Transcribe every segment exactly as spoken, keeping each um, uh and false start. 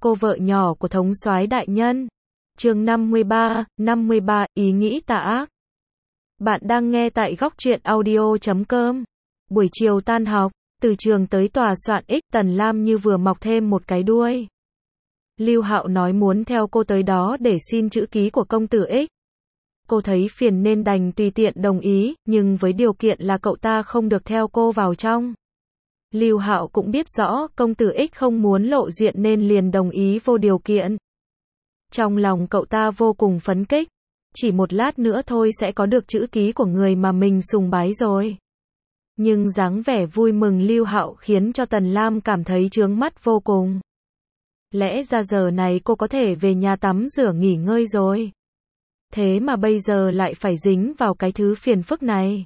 cô vợ nhỏ của thống soái đại nhân. Chương năm mươi ba, năm mươi ba, ý nghĩ tà ác. Bạn đang nghe tại góc truyện audio chấm com. Buổi chiều tan học, từ trường tới tòa soạn X, Tần Lam như vừa mọc thêm một cái đuôi. Lưu Hạo nói muốn theo cô tới đó để xin chữ ký của công tử X. Cô thấy phiền nên đành tùy tiện đồng ý, nhưng với điều kiện là cậu ta không được theo cô vào trong. Lưu Hạo cũng biết rõ công tử X không muốn lộ diện nên liền đồng ý vô điều kiện. Trong lòng cậu ta vô cùng phấn khích, chỉ một lát nữa thôi sẽ có được chữ ký của người mà mình sùng bái rồi. Nhưng dáng vẻ vui mừng Lưu Hạo khiến cho Tần Lam cảm thấy chướng mắt vô cùng. Lẽ ra giờ này cô có thể về nhà tắm rửa nghỉ ngơi rồi. Thế mà bây giờ lại phải dính vào cái thứ phiền phức này.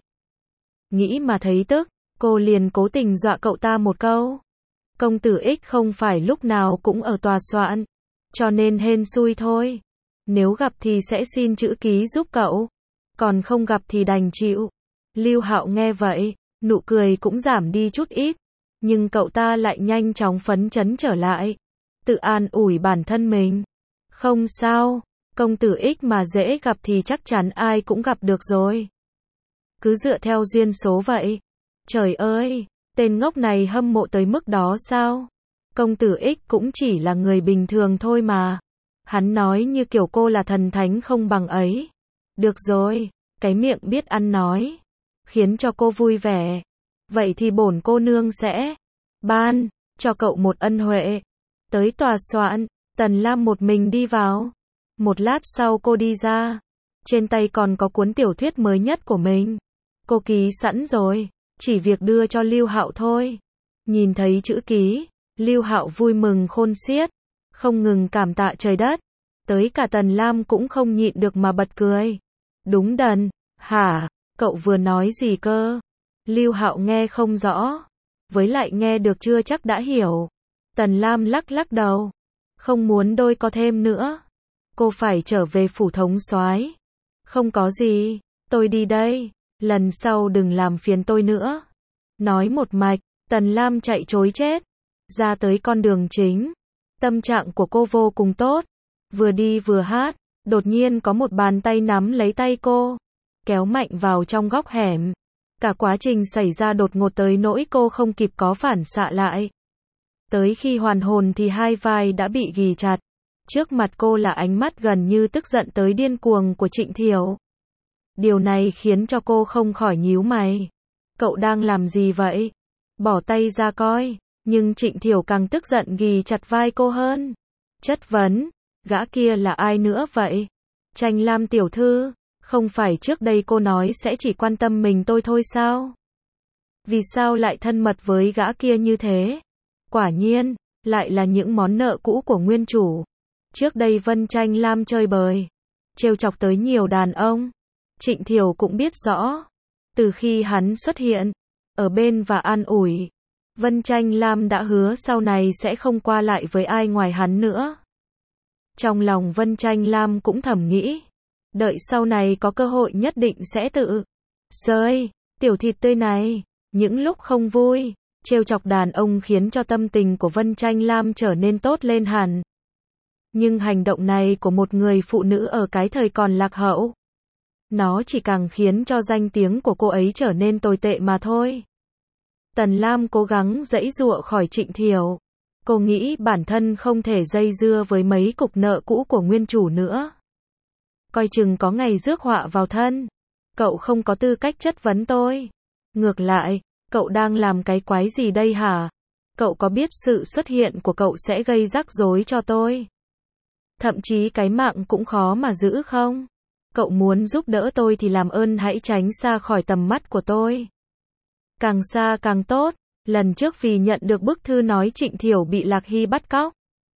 Nghĩ mà thấy tức, cô liền cố tình dọa cậu ta một câu. Công tử X không phải lúc nào cũng ở tòa soạn, cho nên hên xui thôi. Nếu gặp thì sẽ xin chữ ký giúp cậu, còn không gặp thì đành chịu. Lưu Hạo nghe vậy, nụ cười cũng giảm đi chút ít, nhưng cậu ta lại nhanh chóng phấn chấn trở lại, tự an ủi bản thân mình. Không sao, công tử X mà dễ gặp thì chắc chắn ai cũng gặp được rồi. Cứ dựa theo duyên số vậy. Trời ơi, tên ngốc này hâm mộ tới mức đó sao? Công tử X cũng chỉ là người bình thường thôi mà. Hắn nói như kiểu cô là thần thánh không bằng ấy. Được rồi, cái miệng biết ăn nói, khiến cho cô vui vẻ. Vậy thì bổn cô nương sẽ ban cho cậu một ân huệ. Tới tòa soạn, Tần Lam một mình đi vào. Một lát sau cô đi ra, trên tay còn có cuốn tiểu thuyết mới nhất của mình. Cô ký sẵn rồi, chỉ việc đưa cho Lưu Hạo thôi. Nhìn thấy chữ ký, Lưu Hạo vui mừng khôn xiết, không ngừng cảm tạ trời đất. Tới cả Tần Lam cũng không nhịn được mà bật cười. Đúng đần, hả, cậu vừa nói gì cơ? Lưu Hạo nghe không rõ, với lại nghe được chưa chắc đã hiểu. Tần Lam lắc lắc đầu, không muốn đôi co thêm nữa. Cô phải trở về phủ thống soái. Không có gì, tôi đi đây, lần sau đừng làm phiền tôi nữa. Nói một mạch, Tần Lam chạy trối chết, ra tới con đường chính. Tâm trạng của cô vô cùng tốt, vừa đi vừa hát, đột nhiên có một bàn tay nắm lấy tay cô, kéo mạnh vào trong góc hẻm. Cả quá trình xảy ra đột ngột tới nỗi cô không kịp có phản xạ lại. Tới khi hoàn hồn thì hai vai đã bị ghì chặt. Trước mặt cô là ánh mắt gần như tức giận tới điên cuồng của Trịnh Thiểu. Điều này khiến cho cô không khỏi nhíu mày. Cậu đang làm gì vậy? Bỏ tay ra coi. Nhưng Trịnh Thiểu càng tức giận ghì chặt vai cô hơn. Chất vấn, gã kia là ai nữa vậy? Tranh Lam tiểu thư, không phải trước đây cô nói sẽ chỉ quan tâm mình tôi thôi sao? Vì sao lại thân mật với gã kia như thế? Quả nhiên, lại là những món nợ cũ của nguyên chủ. Trước đây Vân Tranh Lam chơi bời, trêu chọc tới nhiều đàn ông. Trịnh Thiểu cũng biết rõ. Từ khi hắn xuất hiện, ở bên và an ủi, Vân Tranh Lam đã hứa sau này sẽ không qua lại với ai ngoài hắn nữa. Trong lòng Vân Tranh Lam cũng thầm nghĩ, đợi sau này có cơ hội nhất định sẽ tự sơi, tiểu thịt tươi này. Những lúc không vui, trêu chọc đàn ông khiến cho tâm tình của Vân Tranh Lam trở nên tốt lên hẳn. Nhưng hành động này của một người phụ nữ ở cái thời còn lạc hậu, nó chỉ càng khiến cho danh tiếng của cô ấy trở nên tồi tệ mà thôi. Tần Lam cố gắng giãy giụa khỏi Trịnh Thiểu. Cô nghĩ bản thân không thể dây dưa với mấy cục nợ cũ của nguyên chủ nữa. Coi chừng có ngày rước họa vào thân. Cậu không có tư cách chất vấn tôi. Ngược lại, cậu đang làm cái quái gì đây hả? Cậu có biết sự xuất hiện của cậu sẽ gây rắc rối cho tôi? Thậm chí cái mạng cũng khó mà giữ không? Cậu muốn giúp đỡ tôi thì làm ơn hãy tránh xa khỏi tầm mắt của tôi. Càng xa càng tốt. Lần trước vì nhận được bức thư nói Trịnh Thiểu bị Lạc Hy bắt cóc,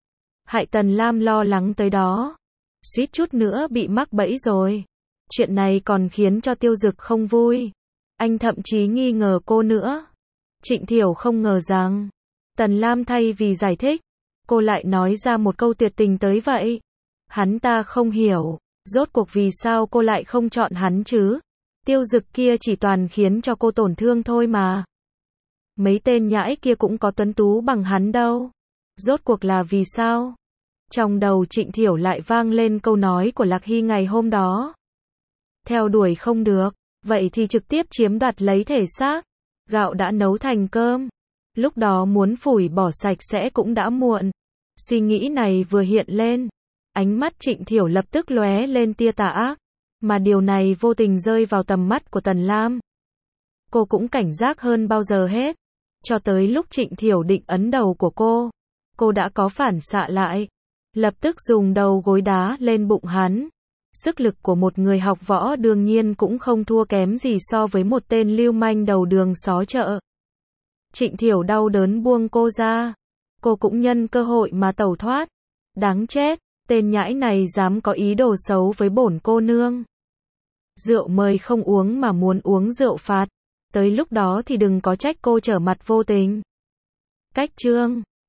hại Tần Lam lo lắng tới đó, suýt chút nữa bị mắc bẫy rồi. Chuyện này còn khiến cho Tiêu Dực không vui. Anh thậm chí nghi ngờ cô nữa. Trịnh Thiểu không ngờ rằng Tần Lam thay vì giải thích, cô lại nói ra một câu tuyệt tình tới vậy. Hắn ta không hiểu, rốt cuộc vì sao cô lại không chọn hắn chứ? Tiêu Dực kia chỉ toàn khiến cho cô tổn thương thôi mà. Mấy tên nhãi kia cũng có tuấn tú bằng hắn đâu. Rốt cuộc là vì sao? Trong đầu Trịnh Thiểu lại vang lên câu nói của Lạc Hy ngày hôm đó. Theo đuổi không được, vậy thì trực tiếp chiếm đoạt lấy thể xác. Gạo đã nấu thành cơm. Lúc đó muốn phủi bỏ sạch sẽ cũng đã muộn. Suy nghĩ này vừa hiện lên, ánh mắt Trịnh Thiểu lập tức lóe lên tia tà ác, mà điều này vô tình rơi vào tầm mắt của Tần Lam. Cô cũng cảnh giác hơn bao giờ hết. Cho tới lúc Trịnh Thiểu định ấn đầu của cô, cô đã có phản xạ lại, lập tức dùng đầu gối đá lên bụng hắn. Sức lực của một người học võ đương nhiên cũng không thua kém gì so với một tên lưu manh đầu đường xó chợ. Trịnh Thiểu đau đớn buông cô ra. Cô cũng nhân cơ hội mà tẩu thoát. Đáng chết, tên nhãi này dám có ý đồ xấu với bổn cô nương. Rượu mời không uống mà muốn uống rượu phạt. Tới lúc đó thì đừng có trách cô trở mặt vô tình. Cách chương